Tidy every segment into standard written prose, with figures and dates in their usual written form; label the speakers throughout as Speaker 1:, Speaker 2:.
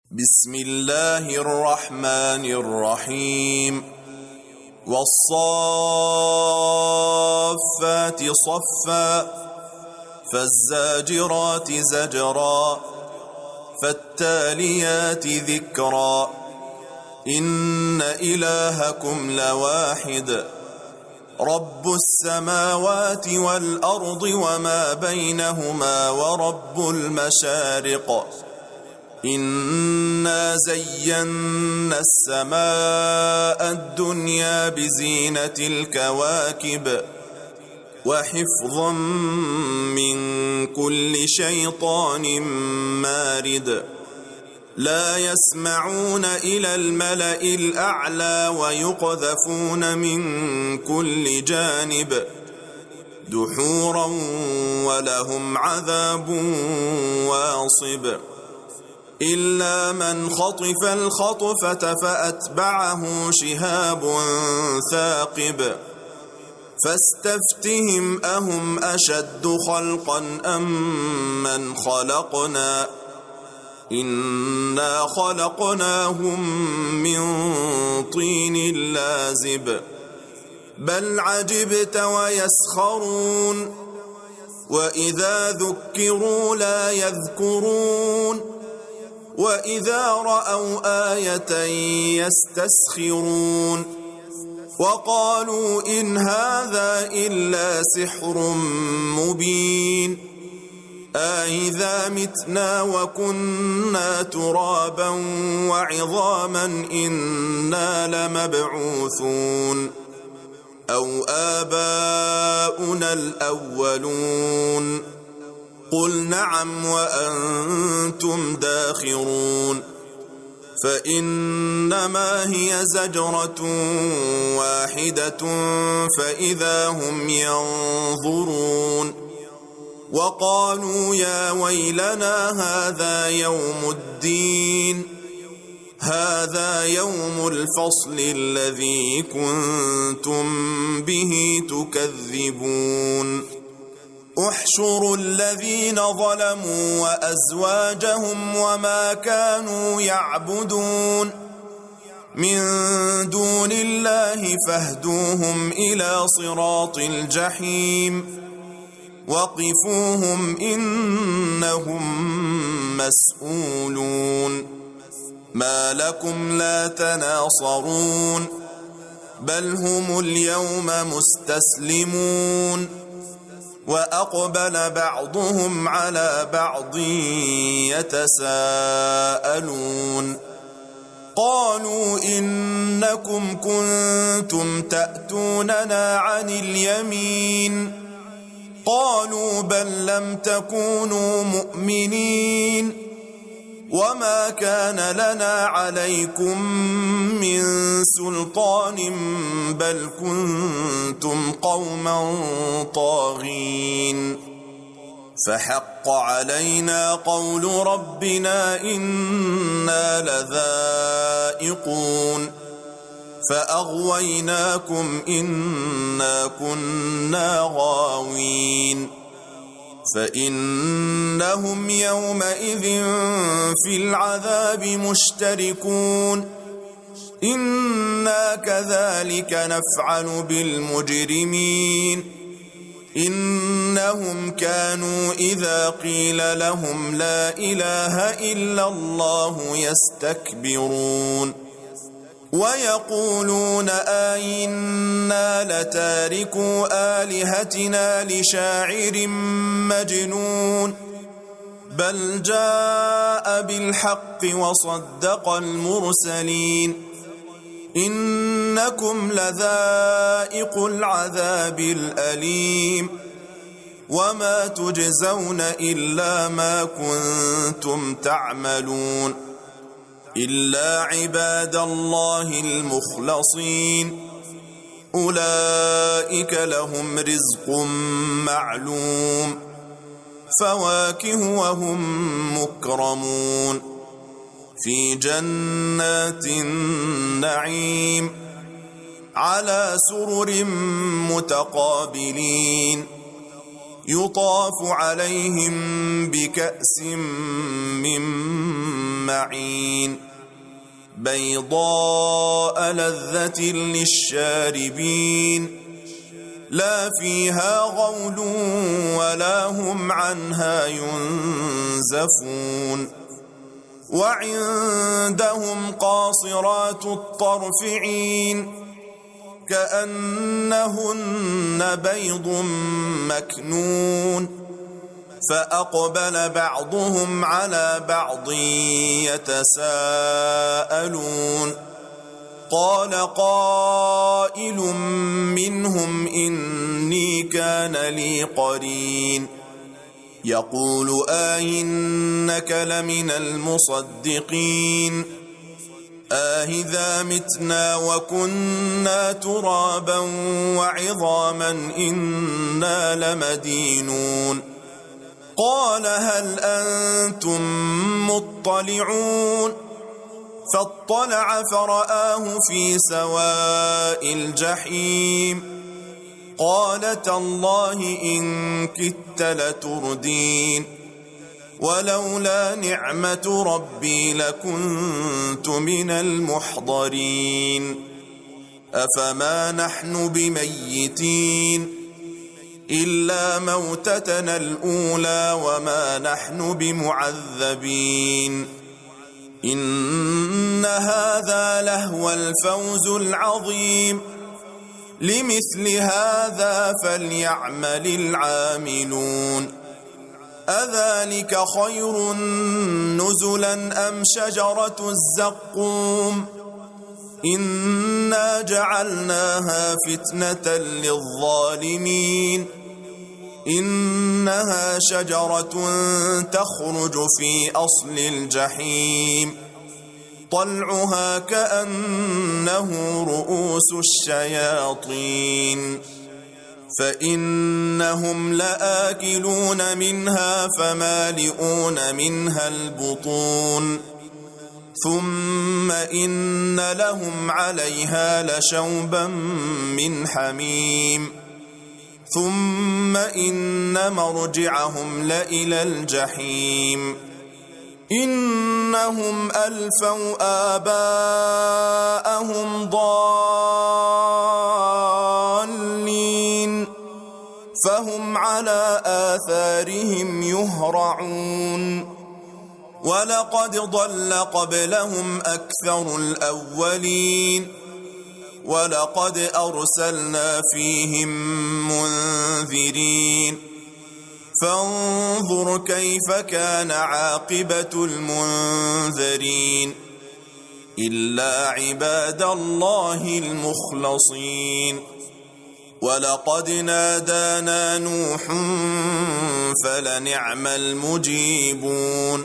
Speaker 1: بسم الله الرحمن الرحيم والصافات صفا فالزاجرات زجرا فالتاليات ذكرا إن إلهكم لواحد رب السماوات والأرض وما بينهما ورب المشارق إنا زينا السماء الدنيا بزينة الكواكب وحفظا من كل شيطان مارد لا يسمعون إلى الملأ الأعلى ويقذفون من كل جانب دحورا ولهم عذاب واصب إلا من خطف الخطفة فأتبعه شهاب ثاقب فاستفتهم أهم أشد خلقا أم من خلقنا إنا خلقناهم من طين لازب بل عجبت ويسخرون وإذا ذكروا لا يذكرون وإذا رأوا آية يستسخرون وقالوا إن هذا إلا سحر مبين أإذا متنا وكنا ترابا وعظاما إنا لمبعوثون أو آباؤنا الأولون قل نعم وأنتم داخرون فإنما هي زجرة واحدة فإذا هم ينظرون وقالوا يا ويلنا هذا يوم الدين هذا يوم الفصل الذي كنتم به تكذبون احشروا الذين ظلموا وأزواجهم وما كانوا يعبدون من دون الله فاهدوهم إلى صراط الجحيم وقفوهم إنهم مسؤولون ما لكم لا تناصرون بل هم اليوم مستسلمون وأقبل بعضهم على بعض يتساءلون قالوا إنكم كنتم تأتوننا عن اليمين قالوا بل لم تكونوا مؤمنين وما كان لنا عليكم من سلطان بل كنتم قوما طاغين فحق علينا قول ربنا إنا لذائقون فأغويناكم إنا كنا غاوين فإنهم يومئذ في العذاب مشتركون إنا كذلك نفعل بالمجرمين إنهم كانوا إذا قيل لهم لا إله إلا الله يستكبرون ويقولون أئنا لتاركو آلهتنا لشاعر مجنون بل جاء بالحق وصدق المرسلين إنكم لذائق العذاب الأليم وما تجزون إلا ما كنتم تعملون إلا عباد الله المخلصين أولئك لهم رزق معلوم فواكه وهم مكرمون في جنات النعيم على سرر متقابلين يطاف عليهم بكأس من معين بيضاء لذة للشاربين لا فيها غول ولا هم عنها ينزفون وعندهم قاصرات الطرف عين كأنهن بيض مكنون فأقبل بعضهم على بعض يتساءلون قال قائل منهم إني كان لي قرين يقول أئنك لمن المصدقين أإذا متنا وكنا ترابا وعظاما إنا لمدينون قال هل أنتم مطلعون فاطلع فرآه في سواء الجحيم قال تالله إن كدت لتردين ولولا نعمة ربي لكنت من المحضرين أفما نحن بميتين إلا موتتنا الأولى وما نحن بمعذبين إن هذا لهو الفوز العظيم لمثل هذا فليعمل العاملون أذلك خير نزلا أم شجرة الزقوم إنا جعلناها فتنة للظالمين إنها شجرة تخرج في أصل الجحيم طلعها كأنه رؤوس الشياطين فإنهم لآكلون منها فمالئون منها البطون ثم إن لهم عليها لشوبا من حميم ثم إن مرجعهم لإلى الجحيم إنهم ألفوا آباءهم ضالين فهم على آثارهم يهرعون ولقد ضل قبلهم أكثر الأولين ولقد أرسلنا فيهم منذرين فانظر كيف كان عاقبة المنذرين إلا عباد الله المخلصين ولقد نادانا نوح فلنعم المجيبون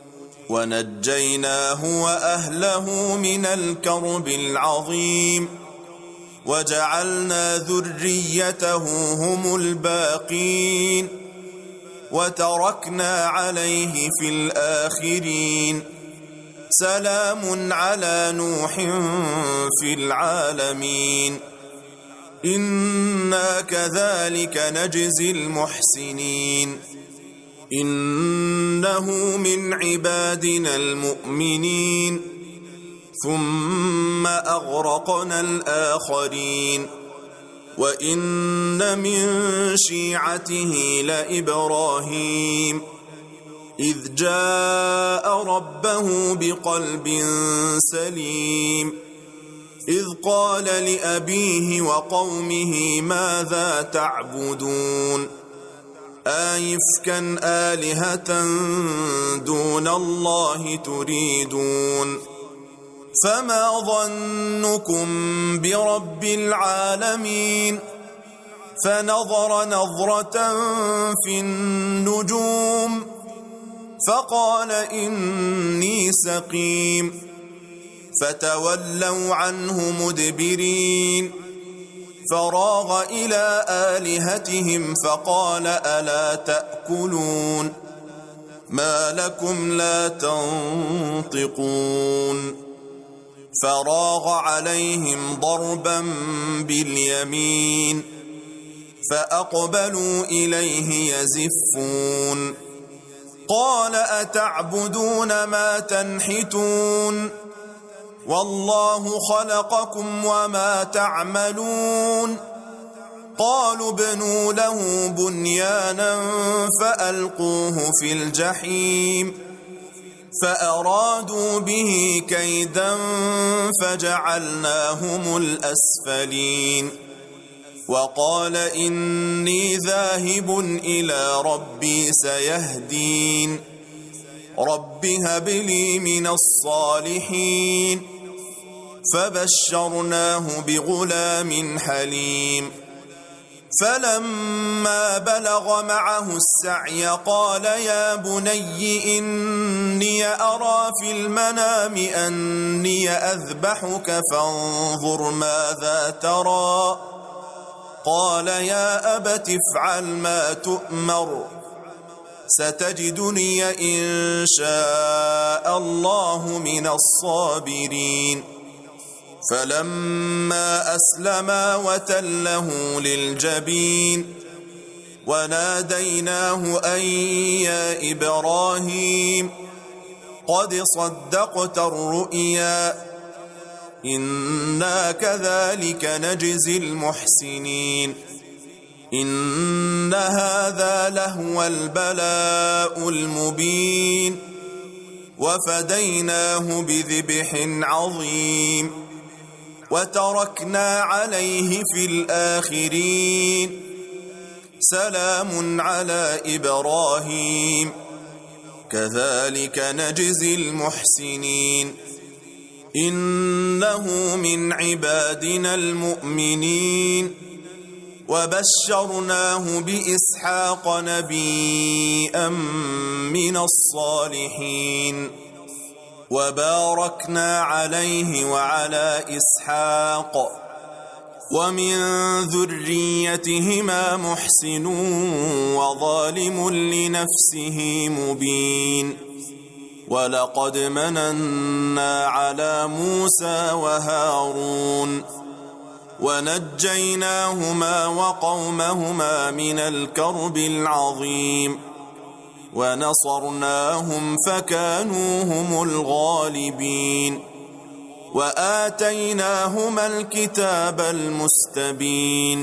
Speaker 1: ونجيناه وأهله من الكرب العظيم وجعلنا ذريته هم الباقين وتركنا عليه في الآخرين سلام على نوح في العالمين إنا كذلك نجزي المحسنين إنه من عبادنا المؤمنين ثم أغرقنا الآخرين وإن من شيعته لإبراهيم إذ جاء ربه بقلب سليم إذ قال لأبيه وقومه ماذا تعبدون أئفكا آلهة دون الله تريدون فما ظنكم برب العالمين فنظر نظرة في النجوم فقال إني سقيم فتولوا عنه مدبرين فراغ إلى آلهتهم فقال ألا تأكلون ما لكم لا تنطقون فراغ عليهم ضربا باليمين فأقبلوا إليه يزفون قال أتعبدون ما تنحتون والله خلقكم وما تعملون قالوا ابنوا له بنيانا فألقوه في الجحيم فأرادوا به كيدا فجعلناهم الأسفلين وقال إني ذاهب إلى ربي سيهدين رب هب لي من الصالحين فبشرناه بغلام حليم فلما بلغ معه السعي قال يا بني إني أرى في المنام أني أذبحك فانظر ماذا ترى قال يا أبت افعل ما تؤمر ستجدني إن شاء الله من الصابرين فلما أسلما وتله للجبين وناديناه أن يا إبراهيم قد صدقت الرؤيا إنا كذلك نجزي المحسنين إن هذا لهو البلاء المبين وفديناه بذبح عظيم وتركنا عليه في الآخرين سلام على إبراهيم كذلك نجزي المحسنين إنه من عبادنا المؤمنين وبشرناه بإسحاق نبيا من الصالحين وباركنا عليه وعلى إسحاق ومن ذريتهما محسن وظالم لنفسه مبين ولقد مننا على موسى وهارون ونجيناهما وقومهما من الكرب العظيم ونصرناهم فكانوا هم الغالبين وآتيناهما الكتاب المستبين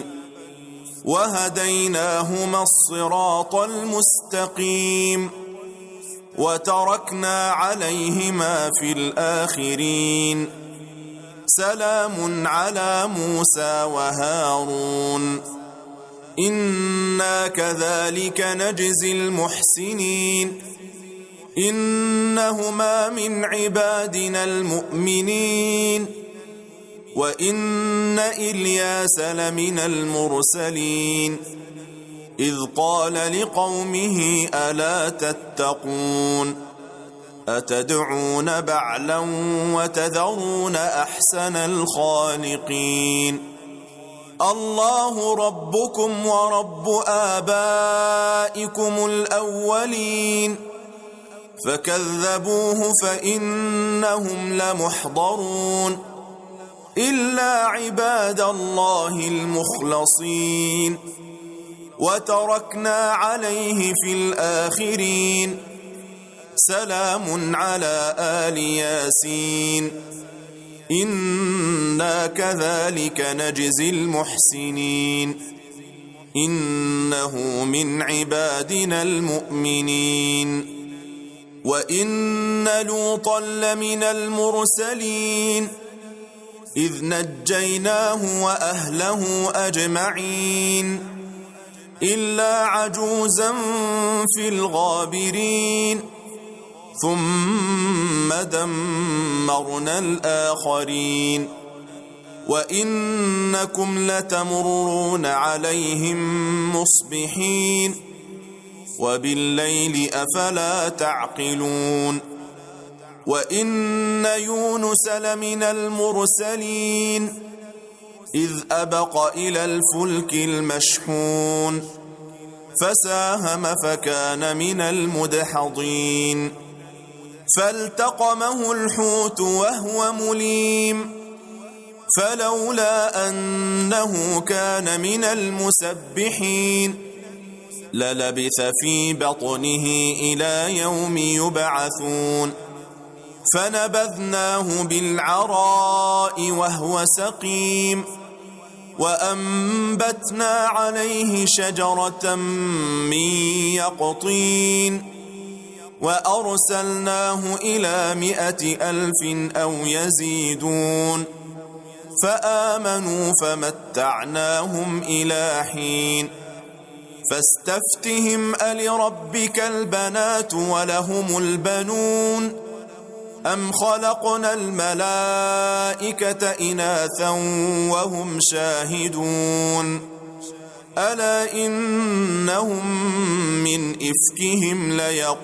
Speaker 1: وهديناهما الصراط المستقيم وتركنا عليهما في الآخرين سلام على موسى وهارون إنا كذلك نجزي المحسنين إنهما من عبادنا المؤمنين وإن إلياس لمن المرسلين إذ قال لقومه ألا تتقون أتدعون بعلا وتذرون أحسن الخالقين الله ربكم ورب آبائكم الأولين فكذبوه فإنهم لمحضرون إلا عباد الله المخلصين وتركنا عليه في الآخرين سلام على آل ياسين إنا كذلك نجزي المحسنين إنه من عبادنا المؤمنين وإن لوطا لمن المرسلين إذ نجيناه وأهله أجمعين إلا عجوزا في الغابرين ثم دمرنا الآخرين وإنكم لتمرون عليهم مصبحين وبالليل أفلا تعقلون وإن يونس لمن المرسلين إذ أبق إلى الفلك المشحون فساهم فكان من المدحضين فالتقمه الحوت وهو مليم فلولا أنه كان من المسبحين للبث في بطنه إلى يوم يبعثون فنبذناه بالعراء وهو سقيم وأنبتنا عليه شجرة من يقطين وأرسلناه إلى 100,000 أو يزيدون فآمنوا فمتعناهم إلى حين فاستفتهم ألربك البنات ولهم البنون أم خلقنا الملائكة إناثا وهم شاهدون ألا إنهم من إفكهم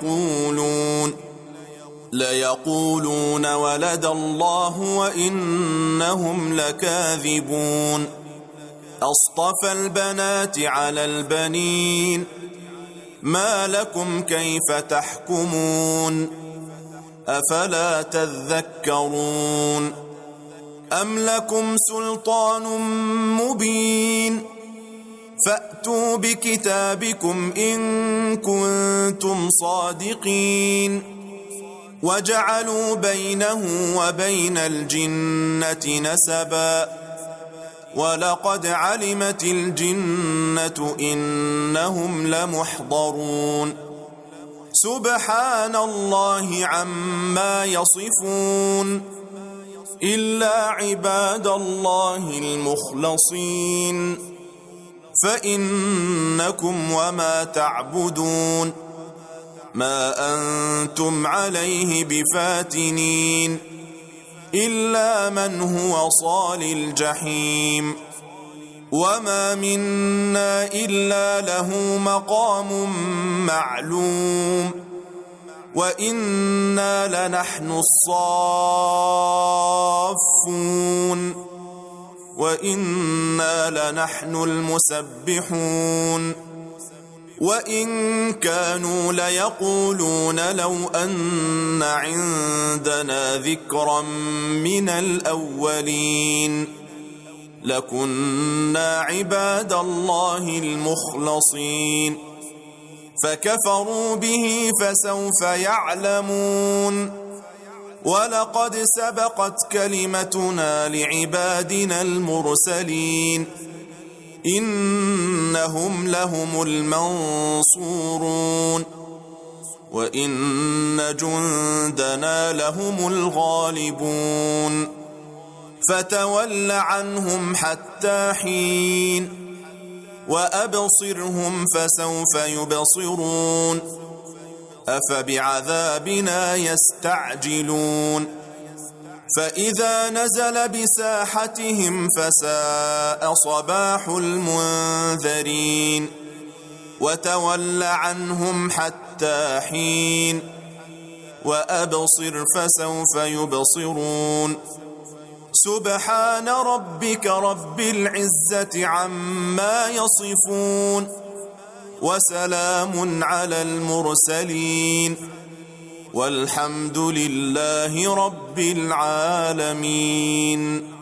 Speaker 1: ليقولون ولد الله وإنهم لكاذبون أصطفى البنات على البنين ما لكم كيف تحكمون أفلا تذكرون أم لكم سلطان مبين فأتوا بكتابكم إن كنتم صادقين وجعلوا بينه وبين الجنة نسبا ولقد علمت الجنة إنهم لمحضرون سبحان الله عما يصفون إلا عباد الله المخلصين فإنكم وما تعبدون ما أنتم عليه بفاتنين إلا من هو صال الجحيم وما منا إلا له مقام معلوم وإنا لنحن الصافون وإنا لنحن المسبحون وإن كانوا ليقولون لو أن عندنا ذكرا من الأولين لكنا عباد الله المخلصين فكفروا به فسوف يعلمون ولقد سبقت كلمتنا لعبادنا المرسلين إنهم لهم المنصورون وإن جندنا لهم الغالبون فتول عنهم حتى حين وأبصرهم فسوف يبصرون أفبعذابنا يستعجلون فإذا نزل بساحتهم فساء صباح المنذرين وتول عنهم حتى حين وأبصر فسوف يبصرون سبحان ربك رب العزة عما يصفون وسلام على المرسلين والحمد لله رب العالمين.